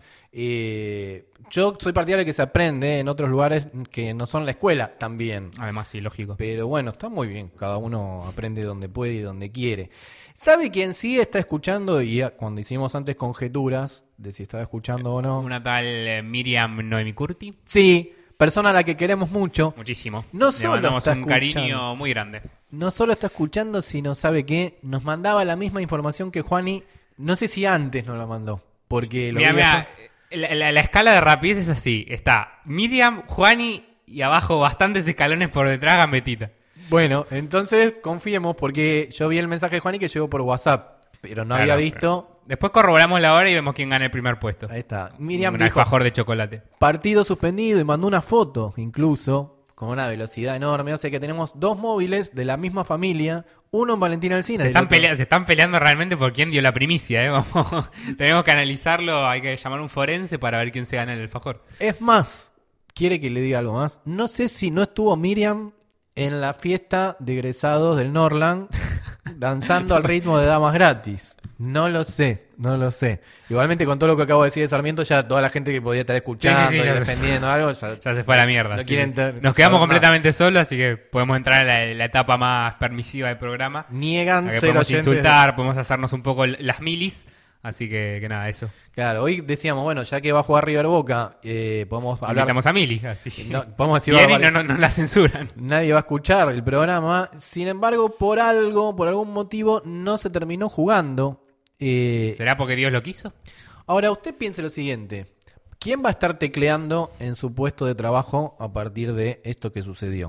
Eh, yo soy partidario de que se aprende en otros lugares que no son la escuela también. Además, sí, lógico. Pero bueno, está muy bien. Cada uno aprende donde puede y donde quiere. ¿Sabe quién sí está escuchando? Y ah, cuando hicimos antes conjeturas de si estaba escuchando o no. Una tal eh, Miriam Noemi Curti. Sí, persona a la que queremos mucho. Muchísimo. No Le solo mandamos está un escuchando. cariño muy grande. No solo está escuchando, sino sabe que nos mandaba la misma información que Juani. No sé si antes nos la mandó. Porque lo Mira, vi mira, allá. la, la- la escala de rapidez es así. Está Miriam, Juani y abajo bastantes escalones por detrás Gambetita. Bueno, entonces confiemos porque yo vi el mensaje de Juani que llegó por WhatsApp. Pero no Claro, había visto... pero- Después corroboramos la hora y vemos quién gana el primer puesto. Ahí está. Miriam Un dijo... alfajor de chocolate. Partido suspendido y mandó una foto, incluso, con una velocidad enorme. O sea que tenemos dos móviles de la misma familia, uno en Valentina Alsina. Se y el están, otro- pelea- se están peleando realmente por quién dio la primicia, ¿eh? Vamos- tenemos que analizarlo, hay que llamar a un forense para ver quién se gana el alfajor. Es más, quiere que le diga algo más. No sé si no estuvo Miriam en la fiesta de egresados del Norland danzando al ritmo de Damas Gratis. No lo sé, no lo sé. Igualmente con todo lo que acabo de decir de Sarmiento, ya toda la gente que podía estar escuchando Sí, sí, sí, y ya- defendiendo algo, ya, Ya se fue a la mierda. no sí. quieren ter- Nos saber quedamos nada. completamente solos, así que podemos entrar a la, la etapa más permisiva del programa. Niegan La que ser podemos oyentes de- insultar, podemos hacernos un poco l- las milis. Así que, que nada, eso. Claro, hoy decíamos, bueno, ya que va a jugar River Boca, eh, podemos hablar... Invitamos a Mili, así. No, podemos decir... Viene y vale- no, no, no la censuran. Nadie va a escuchar el programa. Sin embargo, por algo, por algún motivo, no se terminó jugando. Eh, ¿Será porque Dios lo quiso? ahora, usted piense lo siguiente. ¿Quién va a estar tecleando en su puesto de trabajo a partir de esto que sucedió?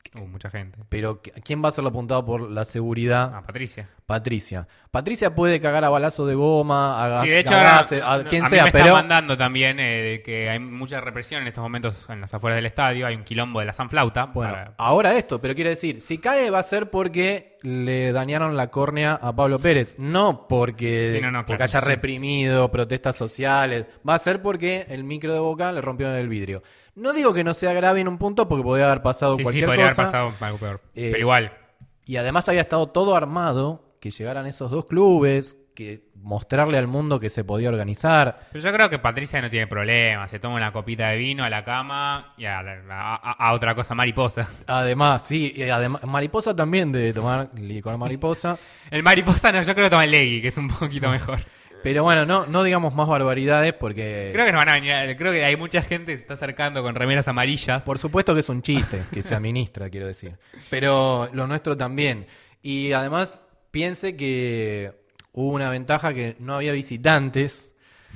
Uh, mucha gente. Pero ¿quién va a ser lo apuntado por la seguridad? Ah, Patricia. Patricia. Patricia puede cagar a balazo de goma, a gas, Sí, de hecho, a, ahora, gas, a quien a mí sea, me pero están mandando también eh, de que hay mucha represión en estos momentos en las afueras del estadio. Hay un quilombo de la Sanflauta. bueno, para- ahora esto, pero quiero decir, si cae va a ser porque le dañaron la córnea a Pablo Pérez, no porque, Sí, no, no, porque claro, haya sí. reprimido protestas sociales, va a ser porque el micro de Boca le rompió el vidrio. No digo que no sea grave en un punto porque podría haber pasado Sí, sí, cualquier podría cosa. haber pasado algo peor. Eh, Pero igual. Y además había estado todo armado, que llegaran esos dos clubes, que mostrarle al mundo que se podía organizar. Pero yo creo que Patricia no tiene problema. Se toma una copita de vino a la cama y a, la- a- a- a otra cosa mariposa. Además, sí, y además, Mariposa también debe tomar licor Mariposa. El mariposa no, yo creo que toma el Legui, que es un poquito mejor. Pero bueno, no, no digamos más barbaridades porque... Creo que nos van a venir. Creo que hay mucha gente que se está acercando con remeras amarillas. Por supuesto que es un chiste que se administra, quiero decir. Pero lo nuestro también. Y además, piense que hubo una ventaja que no había visitantes.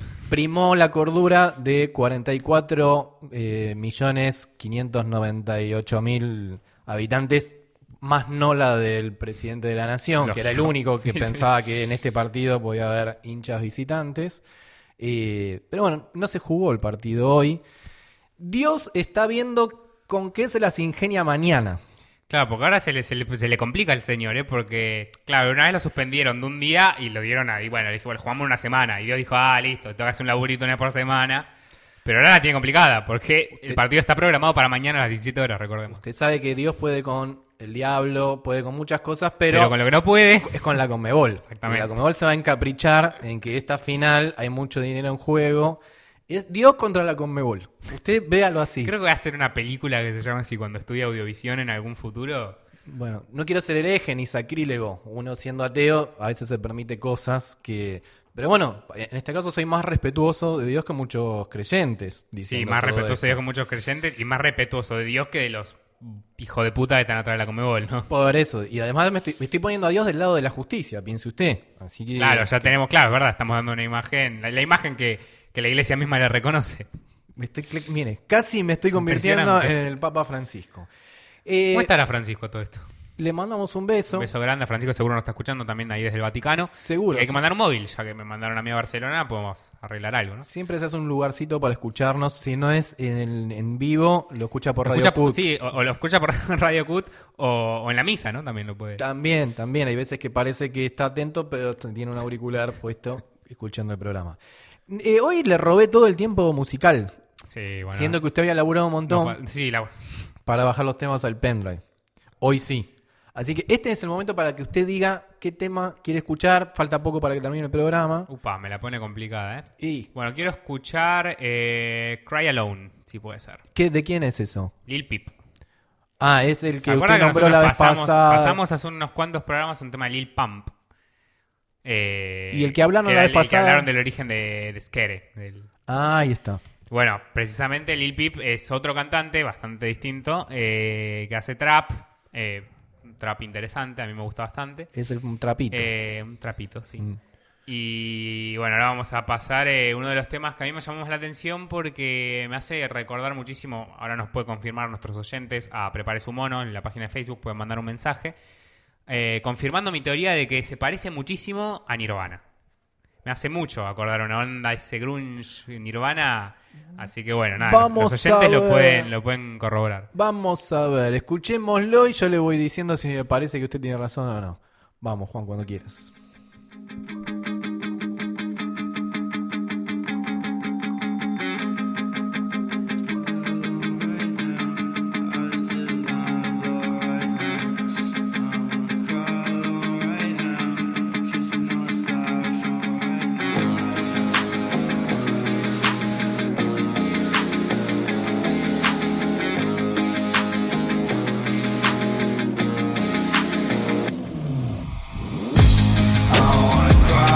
Primó la cordura de cuarenta y cuatro eh, millones quinientos noventa y ocho mil habitantes, más no la del presidente de la nación, que era el Lógico. único que Sí, pensaba que en este partido podía haber hinchas visitantes. Eh, pero bueno, no se jugó el partido hoy. Dios está viendo con qué se las ingenia mañana. Claro, porque ahora se le, se, le, se le complica al señor, ¿eh? Porque, claro, una vez lo suspendieron de un día y lo dieron a... Y bueno, le dijo, bueno, jugamos una semana. Y Dios dijo, ah, listo, tengo que hacer un laburito una vez por semana. Pero ahora la tiene complicada, porque el partido está programado para mañana a las diecisiete horas, recordemos. Usted sabe que Dios puede con el diablo, puede con muchas cosas, pero, Pero con lo que no puede... es con la Conmebol. Exactamente. Y la Conmebol se va a encaprichar en que esta final hay mucho dinero en juego. Es Dios contra la Conmebol. Usted véalo así. Creo que voy a hacer una película que se llama así cuando estudie audiovisión en algún futuro. Bueno, no quiero ser hereje ni sacrílego. Uno siendo ateo a veces se permite cosas que... Pero bueno, en este caso soy más respetuoso de Dios que muchos creyentes. Sí, diciendo más todo respetuoso esto. de Dios con muchos creyentes y más respetuoso de Dios que de los hijos de puta que están atrás de la Conmebol, ¿no? Por eso. Y además me estoy, me estoy poniendo a Dios del lado de la justicia, piense usted. Así que... Claro, ya tenemos, claro, es verdad, estamos dando una imagen, la, la imagen que, que la iglesia misma le reconoce. Me estoy, cl- mire, casi me estoy convirtiendo Impresionante. en el Papa Francisco. Eh, ¿Cómo estará Francisco todo esto? Le mandamos un beso. Un beso grande a Francisco, seguro nos está escuchando también ahí desde el Vaticano. Seguro, Y hay que sí. mandar un móvil, ya que me mandaron a mí a Barcelona, podemos arreglar algo, ¿no? Siempre se hace un lugarcito para escucharnos. Si no es en, el- en vivo, lo escucha por Lo Radio escucha por- Cut. sí, o, o lo escucha por Radio Cut o, o en la misa, ¿no? También lo puede. También, también. Hay veces que parece que está atento, pero t- tiene un auricular puesto escuchando el programa. Eh, hoy le robé todo el tiempo musical, Sí, bueno. siendo que usted había laburado un montón no pa- sí, la... para bajar los temas al pendrive. Hoy sí. Así que este es el momento para que usted diga qué tema quiere escuchar. Falta poco para que termine el programa. Upa, me la pone complicada, ¿eh? ¿Y Bueno, quiero escuchar eh, Cry Alone, si puede ser. qué, de quién es eso? Lil Peep. Ah, es el ¿Se que acuerda usted que nombró nosotros la vez pasamos, pasada. pasamos hace unos cuantos programas un tema de Lil Pump? Eh, Y el que hablaron era la vez el- el que pasada- hablaron del origen de, de Skere. del- Ah, ahí está. Bueno, precisamente Lil Peep es otro cantante bastante distinto eh, que hace trap. eh, un trap interesante, a mí me gusta bastante. Es el un trapito. Eh, un trapito, sí. Mm. Y bueno, ahora vamos a pasar eh, uno de los temas que a mí me llamó más la atención porque me hace recordar muchísimo, ahora nos puede confirmar nuestros oyentes a Prepare su Mono en la página de Facebook, pueden mandar un mensaje, eh, confirmando mi teoría de que se parece muchísimo a Nirvana. Me hace mucho acordar una onda, ese grunge Nirvana, así que bueno, nada, Vamos los oyentes a lo ver. pueden, lo pueden corroborar. Vamos a ver, escuchémoslo y yo le voy diciendo si me parece que usted tiene razón o no. Vamos, Juan, cuando quieras. I wanna cry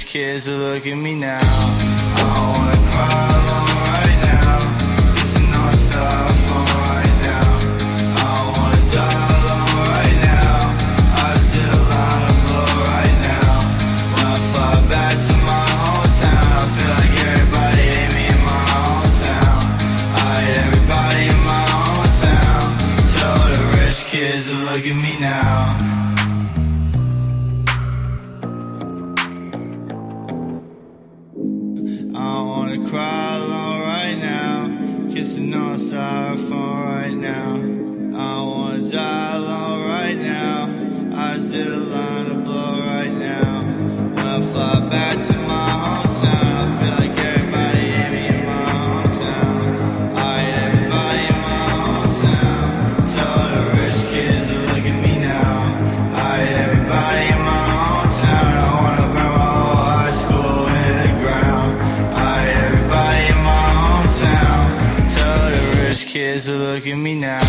kids that look at me now. I don't wanna cry alone right now. It's a North Star phone right now. I don't wanna die alone right now. I just did a line of blow right now. When I fly back to my hometown, I feel like everybody hate me in my hometown. I hate everybody in my hometown. Tell the rich kids to look at me now. Cry alone right now, kissing on styrofoam right now. I don't wanna die alone right now. I just did a line of blow right now. When I fly back to my hometown, I feel like everybody hate me in my hometown. I hate everybody in my hometown. Tell the rich kids to look at me now. I hate everybody in my hometown. I wanna burn my whole high school in the ground. I hate everybody in my hometown. Tell the rich kids to look at me now.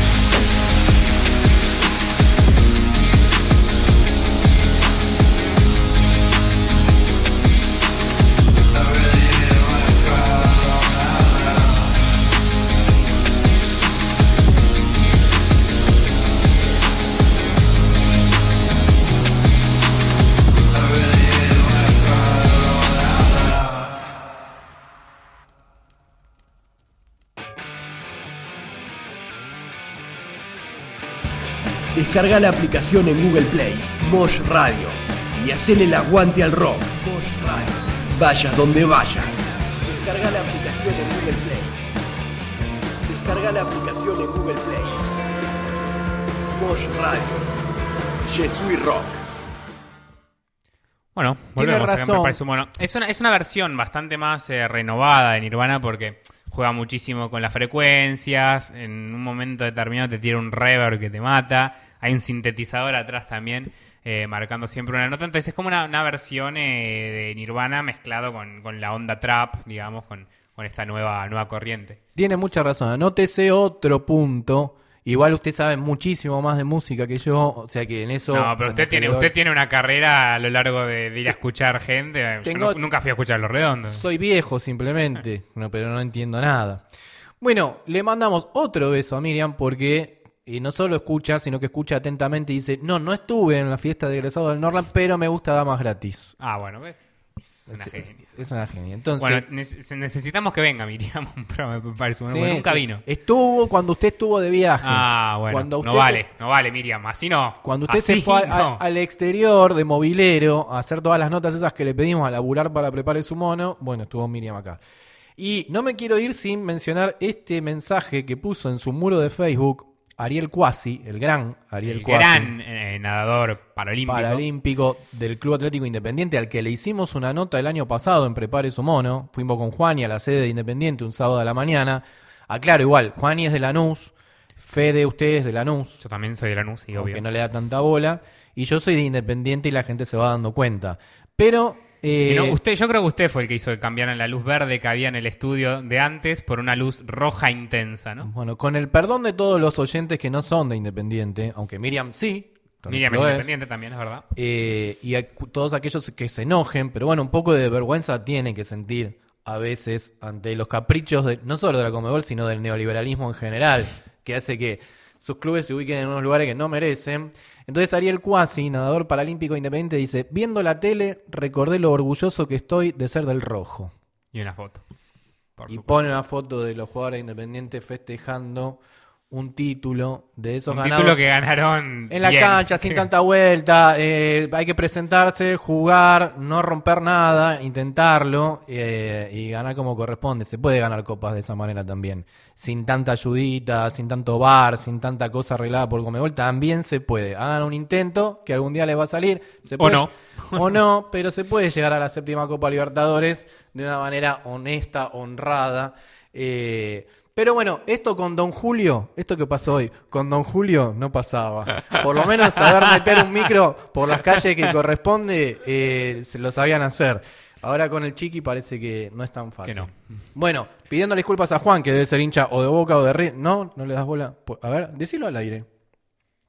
Descarga la aplicación en Google Play, Mosh Radio, y hacele el aguante al rock. Mosh Radio. Vayas donde vayas. Descarga la aplicación en Google Play. Descarga la aplicación en Google Play. Mosh Radio. Je suis rock. Bueno, Tiene volvemos a razón. Prepare Sumono. Es una, es una versión bastante más eh, renovada de Nirvana porque juega muchísimo con las frecuencias. En un momento determinado te tira un reverb que te mata. Hay un sintetizador atrás también, eh, marcando siempre una nota. Entonces es como una, una versión eh, de Nirvana mezclado con, con la onda trap, digamos, con, con esta nueva, nueva corriente. Tiene mucha razón. Anótese otro punto. Igual usted sabe muchísimo más de música que yo, o sea que en eso... No, pero usted tiene, usted tiene una carrera a lo largo de, de ir a escuchar gente. Tengo- Yo no- nunca fui a escuchar Los Redondos. Soy viejo simplemente, no, pero no entiendo nada. Bueno, le mandamos otro beso a Miriam porque eh, no solo escucha, sino que escucha atentamente y dice, no, no estuve en la fiesta de egresado del Norland, pero me gusta Damas Gratis. Ah, bueno, ¿ves? Es una Es, genia. es una genia. Entonces, Bueno, nece- necesitamos que venga Miriam a un programa de Prepare Sumono, sí, porque nunca sí. vino. Estuvo cuando usted estuvo de viaje. Ah, bueno, Cuando usted no vale, se- no vale, Miriam, así no. Cuando usted Así se fue a- no. a- al exterior de mobilero a hacer todas las notas esas que le pedimos a laburar para Prepare su mono, bueno, estuvo Miriam acá. Y no me quiero ir sin mencionar este mensaje que puso en su muro de Facebook Ariel Cuasi, el gran Ariel El Cuasi, gran eh, nadador paralímpico. paralímpico del Club Atlético Independiente, al que le hicimos una nota el año pasado en Prepare su mono. Fuimos con Juani a la sede de Independiente un sábado a la mañana. Aclaro igual, Juani es de Lanús, Fede usted es de Lanús, Yo también soy de Lanús, y aunque obvio. no le da tanta bola, y yo soy de Independiente y la gente se va dando cuenta. Pero eh, Si no, usted, yo creo que usted fue el que hizo que cambiaran la luz verde que había en el estudio de antes por una luz roja intensa, ¿no? bueno, con el perdón de todos los oyentes que no son de Independiente, aunque Miriam sí, Miriam es lo es, independiente también, es verdad. eh, y a cu- todos aquellos que se enojen, pero bueno, un poco de vergüenza tienen que sentir a veces ante los caprichos de, no solo de la Conmebol, sino del neoliberalismo en general, que hace que sus clubes se ubiquen en unos lugares que no merecen. Entonces Ariel Cuasi, nadador paralímpico independiente, dice, viendo la tele recordé lo orgulloso que estoy de ser del rojo. Y una foto. Por Y supuesto. pone una foto de los jugadores independientes festejando un título de esos Un ganados título que ganaron en la bien. cancha, sin tanta vuelta. eh, hay que presentarse, jugar, no romper nada, intentarlo eh, y ganar como corresponde. Se puede ganar copas de esa manera también. Sin tanta ayudita, sin tanto bar, sin tanta cosa arreglada por Conmebol, también se puede. Hagan un intento que algún día les va a salir. Se O puede- no. O no, pero se puede llegar a la séptima Copa Libertadores de una manera honesta, honrada. Eh, pero bueno, esto con Don Julio, esto que pasó hoy, con Don Julio no pasaba. Por lo menos saber meter un micro por las calles que corresponde, eh, se lo sabían hacer. Ahora con el Chiqui parece que no es tan fácil. Que no. Bueno, pidiendo disculpas a Juan, que debe ser hincha o de Boca o de River. No, no le das bola. Po- A ver, decilo al aire.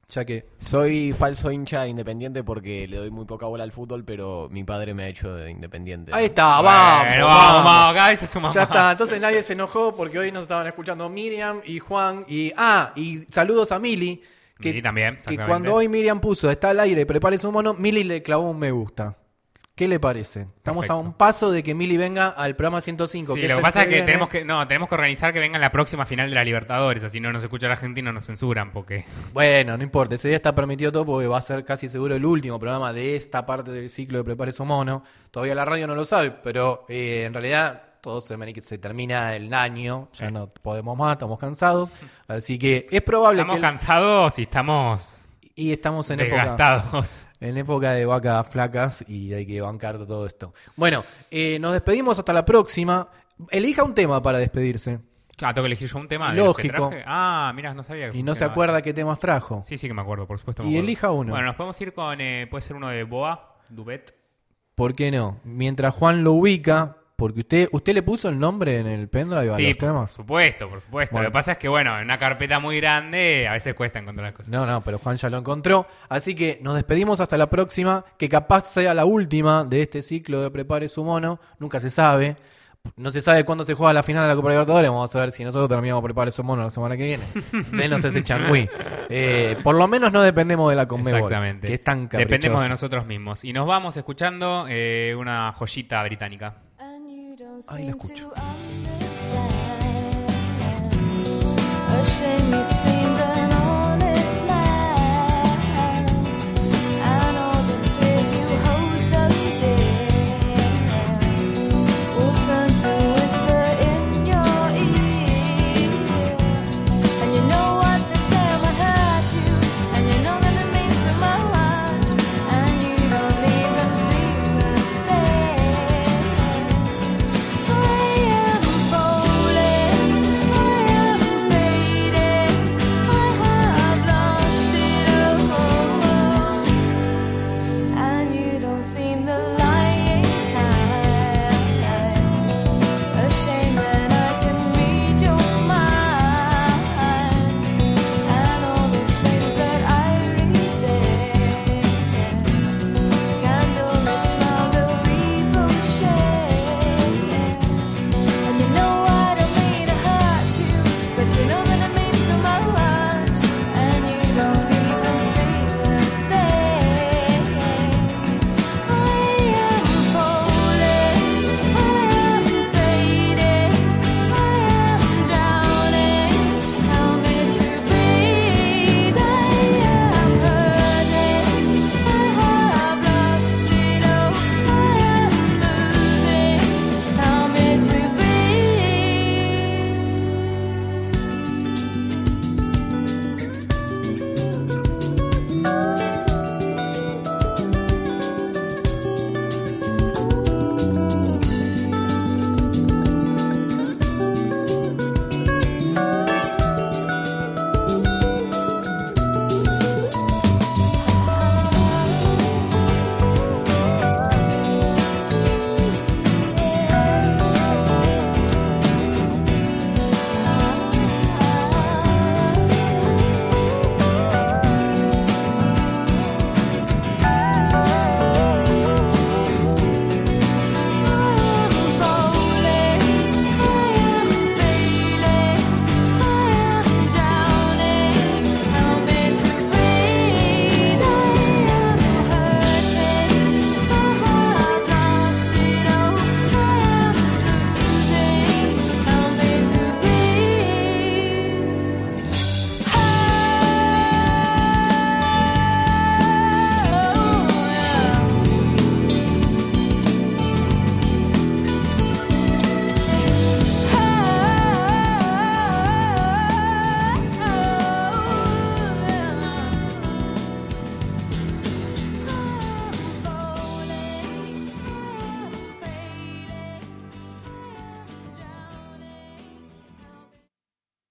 Ya que... Soy falso hincha de Independiente porque le doy muy poca bola al fútbol, pero mi padre me ha hecho de Independiente. Ahí está, vamos, Bueno, vamos, vamos, vamos, cada vez se suma Ya más. está, entonces nadie se enojó porque hoy nos estaban escuchando Miriam y Juan y... Ah, y saludos a Mili. Que, Mili también, que exactamente. cuando hoy Miriam puso está al aire, prepare su mono, Mili le clavó un me gusta. ¿Qué le parece? Estamos Perfecto. a un paso de que Mili venga al programa ciento cinco. Sí, que lo es que el pasa es que viene. tenemos que no tenemos que organizar que venga la próxima final de la Libertadores, así no nos escucha la gente y no nos censuran porque Bueno, no importa, ese día está permitido todo porque va a ser casi seguro el último programa de esta parte del ciclo de Prepare su mono. Todavía la radio no lo sabe, pero eh, en realidad todo se, se termina el año, ya no podemos más, estamos cansados, así que es probable estamos que... cansados y estamos Y estamos en época, desgastados. en época de vacas flacas y hay que bancar todo esto. Bueno, eh, nos despedimos hasta la próxima. Elija un tema para despedirse. Ah, tengo que elegir yo un tema. de los que Lógico. traje. Ah, mira, no sabía que Y no se funcionaba acuerda así. qué temas trajo. Sí, sí que me acuerdo, por supuesto. me Y acuerdo. elija uno. Bueno, nos podemos ir con, eh, puede ser uno de Boa, Dubet. ¿Por qué no? Mientras Juan lo ubica, porque usted usted le puso el nombre en el pendrive a Sí, los por temas. supuesto, por supuesto. Bueno. Lo que pasa es que, bueno, en una carpeta muy grande a veces cuesta encontrar las cosas. No, no, pero Juan ya lo encontró. Así que nos despedimos hasta la próxima, que capaz sea la última de este ciclo de Prepare su mono. Nunca se sabe. No se sabe cuándo se juega la final de la Copa Libertadores. Vamos a ver si nosotros terminamos Prepare su mono la semana que viene. Denos ese changüí. Eh, por lo menos no dependemos de la Conmebol. Exactamente. Que es tan caprichosa. Dependemos de nosotros mismos. Y nos vamos escuchando eh, una joyita británica. Ahí la escucho. A shame you seem to